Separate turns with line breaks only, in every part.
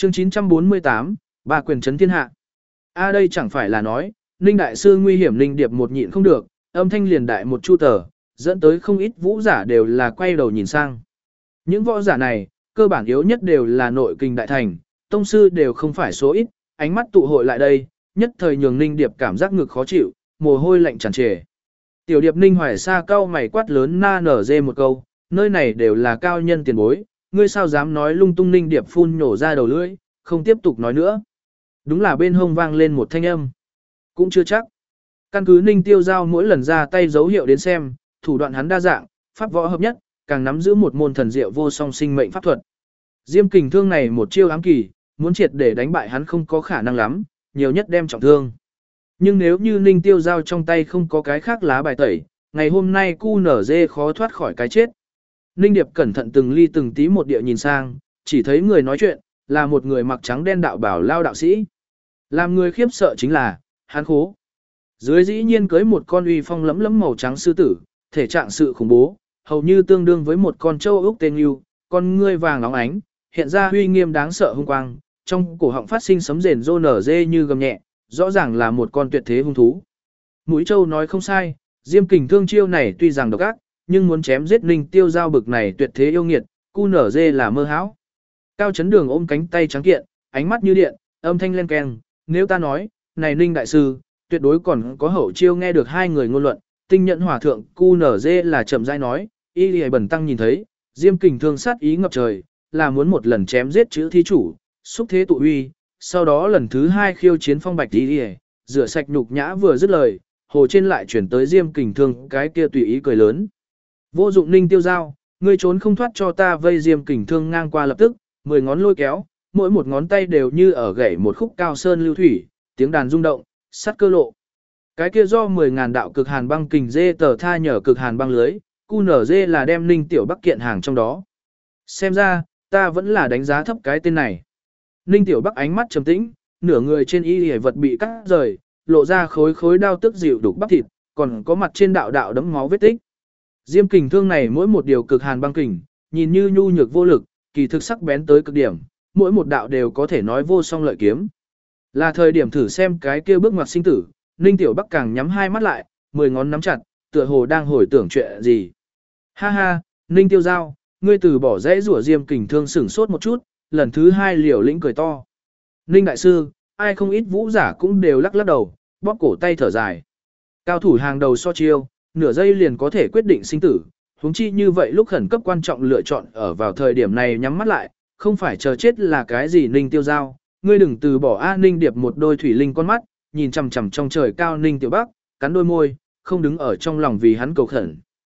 Chương 948, ba quyền trấn thiên hạ. Đây chẳng phải là nói, Ninh đại sư nguy hiểm Ninh Điệp một nhịn không được, âm thanh liền đại một chu tờ, dẫn tới không ít vũ giả đều là quay đầu nhìn sang. Những võ giả này, cơ bản yếu nhất đều là nội kinh đại thành, tông sư đều không phải số ít, ánh mắt tụ hội lại đây, nhất thời nhường Ninh Điệp cảm giác ngực khó chịu, mồ hôi lạnh tràn trề. Tiểu Điệp Ninh Hoài Sa cau mày quát lớn na nở dê một câu, nơi này đều là cao nhân tiền bối, ngươi sao dám nói lung tung. Ninh Điệp phun nhổ ra đầu lưỡi, không tiếp tục nói nữa. Đúng là bên hông vang lên một thanh âm. Cũng chưa chắc. Căn cứ Ninh Tiêu Giao mỗi lần ra tay dấu hiệu đến xem, thủ đoạn hắn đa dạng, pháp võ hợp nhất, càng nắm giữ một môn thần diệu vô song sinh mệnh pháp thuật. Diêm Kình Thương này một chiêu ám kỳ, muốn triệt để đánh bại hắn không có khả năng lắm, nhiều nhất đem trọng thương. Nhưng nếu như Ninh Tiêu Giao trong tay không có cái khác lá bài tẩy, ngày hôm nay QNZ khó thoát khỏi cái chết. Ninh Điệp cẩn thận từng ly từng tí một địa nhìn sang, chỉ thấy người nói chuyện, là một người mặc trắng đen đạo bảo lao đạo sĩ. Làm người khiếp sợ chính là, hắn khố. Dưới dĩ nhiên cưới một con uy phong lẫm lẫm màu trắng sư tử, thể trạng sự khủng bố, hầu như tương đương với một con châu ốc tên yêu, con ngươi vàng óng ánh, hiện ra uy nghiêm đáng sợ hung quang, trong cổ họng phát sinh sấm rền rô nở dê như gầm nhẹ, rõ ràng là một con tuyệt thế hung thú. Mũi Châu nói không sai, Diêm Kình Thương chiêu này tuy rằng độc ác, nhưng muốn chém giết Ninh Tiêu Giao bực này tuyệt thế yêu nghiệt, QNZ là mơ hão. Cao Chấn Đường ôm cánh tay trắng kiện, ánh mắt như điện, âm thanh len keng, nếu ta nói, này Ninh đại sư, tuyệt đối còn có hậu chiêu. Nghe được hai người ngôn luận, Tinh Nhẫn Hòa thượng QNZ là chậm rãi nói, Y Lì Bẩn tăng nhìn thấy, Diêm Kình Thương sát ý ngập trời, là muốn một lần chém giết chữ thí chủ, xúc thế tụ uy, sau đó lần thứ hai khiêu chiến phong bạch Y Lì, rửa sạch nhục nhã. Vừa dứt lời, hồ trên lại chuyển tới Diêm Kình Thương cái kia tùy ý cười lớn. Vô dụng Ninh Tiêu Giao, ngươi trốn không thoát cho ta vây. Diêm Kình Thương ngang qua lập tức, 10 ngón lôi kéo, mỗi một ngón tay đều như ở gãy một khúc cao sơn lưu thủy, tiếng đàn rung động, sắt cơ lộ. Cái kia do 10.000 đạo cực hàn băng kình dê tờ tha nhờ cực hàn băng lưới, QNZ là đem Ninh Tiểu Bắc kiện hàng trong đó. Xem ra, ta vẫn là đánh giá thấp cái tên này. Ninh Tiểu Bắc ánh mắt trầm tĩnh, nửa người trên y hề vật bị cắt rời, lộ ra khối khối đao tức dịu đục bắp thịt, còn có mặt trên đạo đạo đấm máu vết tích. Diêm Kình Thương này mỗi một điều cực hàn băng kình, nhìn như nhu nhược vô lực, kỳ thực sắc bén tới cực điểm, mỗi một đạo đều có thể nói vô song lợi kiếm. Là thời điểm thử xem cái kia bước ngoặt sinh tử, Ninh Tiểu Bắc càng nhắm hai mắt lại, 10 ngón nắm chặt, tựa hồ đang hồi tưởng chuyện gì. Ha ha, Ninh Tiêu Giao, ngươi từ bỏ dãy rủa. Diêm Kình Thương sửng sốt một chút, lần thứ hai liều lĩnh cười to. Ninh đại sư, ai không ít vũ giả cũng đều lắc lắc đầu, bóp cổ tay thở dài. Cao thủ hàng đầu so chiêu, nửa giây liền có thể quyết định sinh tử, huống chi như vậy lúc khẩn cấp quan trọng lựa chọn ở vào thời điểm này nhắm mắt lại, không phải chờ chết là cái gì. Ninh Tiêu Giao, ngươi đừng từ bỏ. Ninh Điệp một đôi thủy linh con mắt, nhìn chằm chằm trong trời cao Ninh Tiểu Bắc, cắn đôi môi, không đứng ở trong lòng vì hắn cầu khẩn.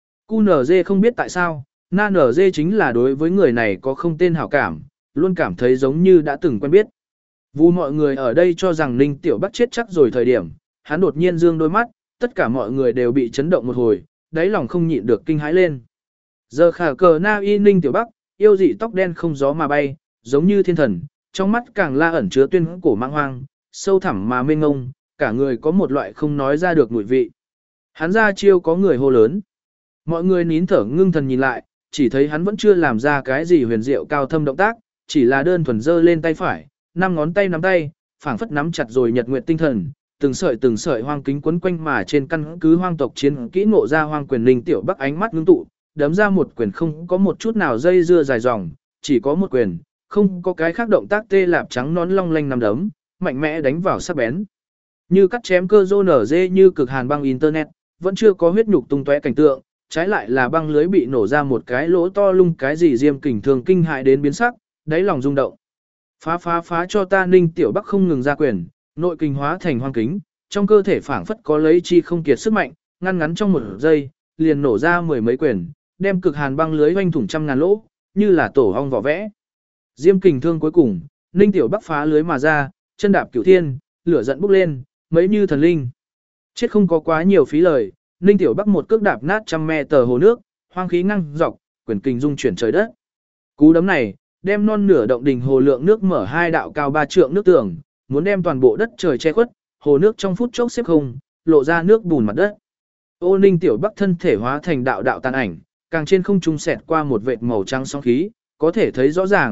QNZ không biết tại sao, NZ chính là đối với người này có không tên hảo cảm, luôn cảm thấy giống như đã từng quen biết. Vu mọi người ở đây cho rằng Ninh Tiểu Bắc chết chắc rồi thời điểm, hắn đột nhiên dương đôi mắt, tất cả mọi người đều bị chấn động một hồi, đáy lòng không nhịn được kinh hãi lên. Giờ khả cờ na y Ninh Tiểu Bắc, yêu dị tóc đen không gió mà bay, giống như thiên thần, trong mắt càng la ẩn chứa tuyên cổ mang hoang, sâu thẳm mà mênh ngông, cả người có một loại không nói ra được mùi vị. Hắn ra chiêu có người hô lớn. Mọi người nín thở ngưng thần nhìn lại, chỉ thấy hắn vẫn chưa làm ra cái gì huyền diệu cao thâm động tác, chỉ là đơn thuần giơ lên tay phải, 5 ngón tay nắm tay, phảng phất nắm chặt rồi nhật nguyệt tinh thần, từng sợi hoang kính quấn quanh mà trên căn cứ hoang tộc chiến kỹ ngộ ra hoang quyền. Ninh Tiểu Bắc ánh mắt ngưng tụ, đấm ra một quyền không có một chút nào dây dưa dài dòng, chỉ có một quyền, không có cái khác động tác tê lạp trắng nón long lanh nằm đấm, mạnh mẽ đánh vào sắc bén. Như cắt chém cơ rô nở dê như cực hàn băng internet, vẫn chưa có huyết nhục tung tóe cảnh tượng, trái lại là băng lưới bị nổ ra một cái lỗ to lung. Cái gì Diêm Kình Thương kinh hại đến biến sắc, đáy lòng rung động. Phá cho ta. Ninh Tiểu Bắc không ngừng ra quyền, nội kinh hóa thành hoang kính, trong cơ thể phảng phất có lấy chi không kiệt sức mạnh, ngắn trong một giây, liền nổ ra 10 mấy quyền, đem cực hàn băng lưới hoanh thủng trăm ngàn lỗ, như là tổ ong vỏ vẽ. Diêm Kình Thương cuối cùng, Ninh Tiểu Bắc phá lưới mà ra, chân đạp cửu thiên, lửa giận bốc lên, mấy như thần linh. Chết không có quá nhiều phí lời, Ninh Tiểu Bắc một cước đạp nát 100 m hồ nước, hoang khí ngăng dọc, quyền kình dung chuyển trời đất. Cú đấm này, đem non nửa động đình hồ lượng nước mở 2 đạo cao 3 trượng nước tường, muốn đem toàn bộ đất trời che khuất, hồ nước trong phút chốc xếp không, lộ ra nước bùn mặt đất. Ô Ninh Tiểu Bắc thân thể hóa thành đạo đạo tàn ảnh, càng trên không trung xẹt qua một vệt màu trắng sóng khí, có thể thấy rõ ràng,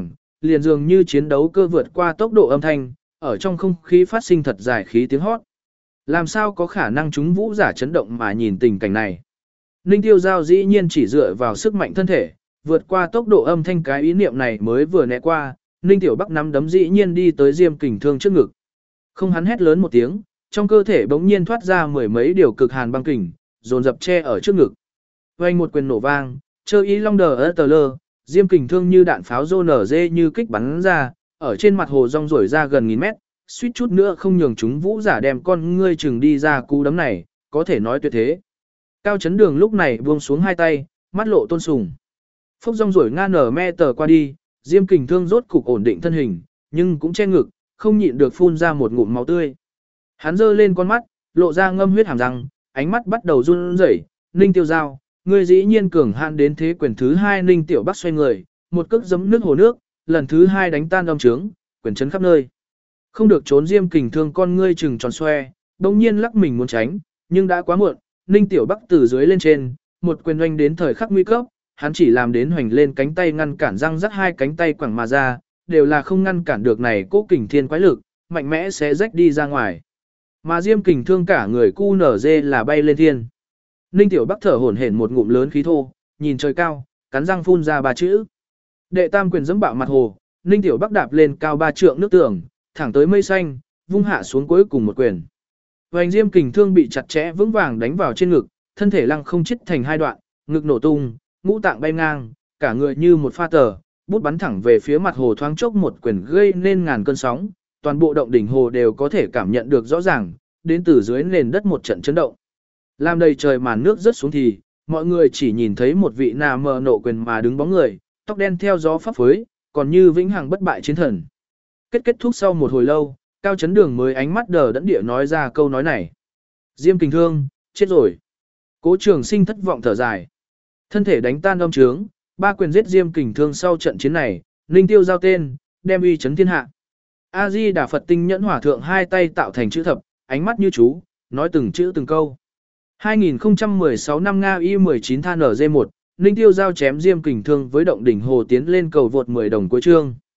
liền dường như chiến đấu cơ vượt qua tốc độ âm thanh, ở trong không khí phát sinh thật dài khí tiếng hót. Làm sao có khả năng chúng vũ giả chấn động mà nhìn tình cảnh này. Ninh Tiêu Giao dĩ nhiên chỉ dựa vào sức mạnh thân thể, vượt qua tốc độ âm thanh, cái ý niệm này mới vừa né qua, Ninh Tiểu Bắc nắm đấm dĩ nhiên đi tới Diêm Kình Thương trước ngực. Không, hắn hét lớn một tiếng, trong cơ thể bỗng nhiên thoát ra mười mấy điều cực hàn băng kình, dồn dập che ở trước ngực. Vang một quyền nổ vang, chơ ý long đờ tờ lơ, Diêm Kình Thương như đạn pháo rô nở dê như kích bắn ra, ở trên mặt hồ rong rổi ra gần nghìn mét, suýt chút nữa không nhường chúng vũ giả đem con ngươi chừng đi ra cú đấm này, có thể nói tuyệt thế. Cao Chấn Đường lúc này buông xuống hai tay, mắt lộ tôn sùng. Phốc rong rổi nga nở me tờ qua đi, Diêm Kình Thương rốt cục ổn định thân hình, nhưng cũng che ngực, không nhịn được phun ra một ngụm máu tươi. Hắn giơ lên con mắt, lộ ra ngâm huyết hàm răng, ánh mắt bắt đầu run rẩy. Ninh Tiêu Giao, ngươi dĩ nhiên cường hạn đến thế quyền thứ hai. Ninh Tiểu Bắc xoay người, một cước giấm nước hồ nước, lần thứ hai đánh tan âm trướng, quyền chấn khắp nơi. Không được trốn. Diêm Kình Thương con ngươi trừng tròn xoe, đột nhiên lắc mình muốn tránh, nhưng đã quá muộn. Ninh Tiểu Bắc từ dưới lên trên, một quyền oanh đến thời khắc nguy cấp, hắn chỉ làm đến hoành lên cánh tay ngăn cản răng rắc hai cánh tay quẳng mà ra, đều là không ngăn cản được này cố kình thiên quái lực, mạnh mẽ sẽ rách đi ra ngoài. Mà Diêm Kình Thương cả người cu nở dê là bay lên thiên. Ninh Tiểu Bắc thở hổn hển một ngụm lớn khí thô, nhìn trời cao, cắn răng phun ra ba chữ. Đệ tam quyền dẫm bạo mặt hồ, Ninh Tiểu Bắc đạp lên cao 3 trượng nước tường, thẳng tới mây xanh, vung hạ xuống cuối cùng một quyền. Vành Diêm Kình Thương bị chặt chẽ vững vàng đánh vào trên ngực, thân thể lăng không chít thành hai đoạn, ngực nổ tung, ngũ tạng bay ngang, cả người như một pha tờ, bút bắn thẳng về phía mặt hồ, thoáng chốc một quyền gây nên ngàn cơn sóng, toàn bộ động đỉnh hồ đều có thể cảm nhận được rõ ràng, đến từ dưới nền đất một trận chấn động. Làm đầy trời màn nước rớt xuống thì, mọi người chỉ nhìn thấy một vị nà mờ nộ quyền mà đứng bóng người, tóc đen theo gió phấp phới, còn như vĩnh hằng bất bại chiến thần. Kết thúc sau một hồi lâu, Cao Chấn Đường mới ánh mắt đờ đẫn địa nói ra câu nói này. Diêm Kình Thương, chết rồi. Cố Trường Sinh thất vọng thở dài. Thân thể đánh tan âm trướng, ba quyền giết Diêm Kình Thương. Sau trận chiến này, Ninh Tiêu Giao tên, đem uy chấn thiên hạ. A Di Đà Phật Tinh Nhẫn Hòa Thượng hai tay tạo thành chữ thập, ánh mắt như chú, nói từng chữ từng câu. 2016 năm Nga Y19 than NG1, Ninh Tiêu Giao chém Diêm Kình Thương với động đỉnh hồ tiến lên cầu vượt 10 đồng cuối chương.